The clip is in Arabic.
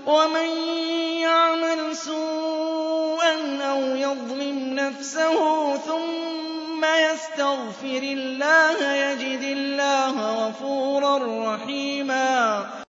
وَمَن يَعْمَلْ سُوءًا أَوْ يَظْلِمْ نَفْسَهُ ثُمَّ يَسْتَغْفِرِ اللَّهَ يَجِدِ اللَّهَ غَفُورًا رَّحِيمًا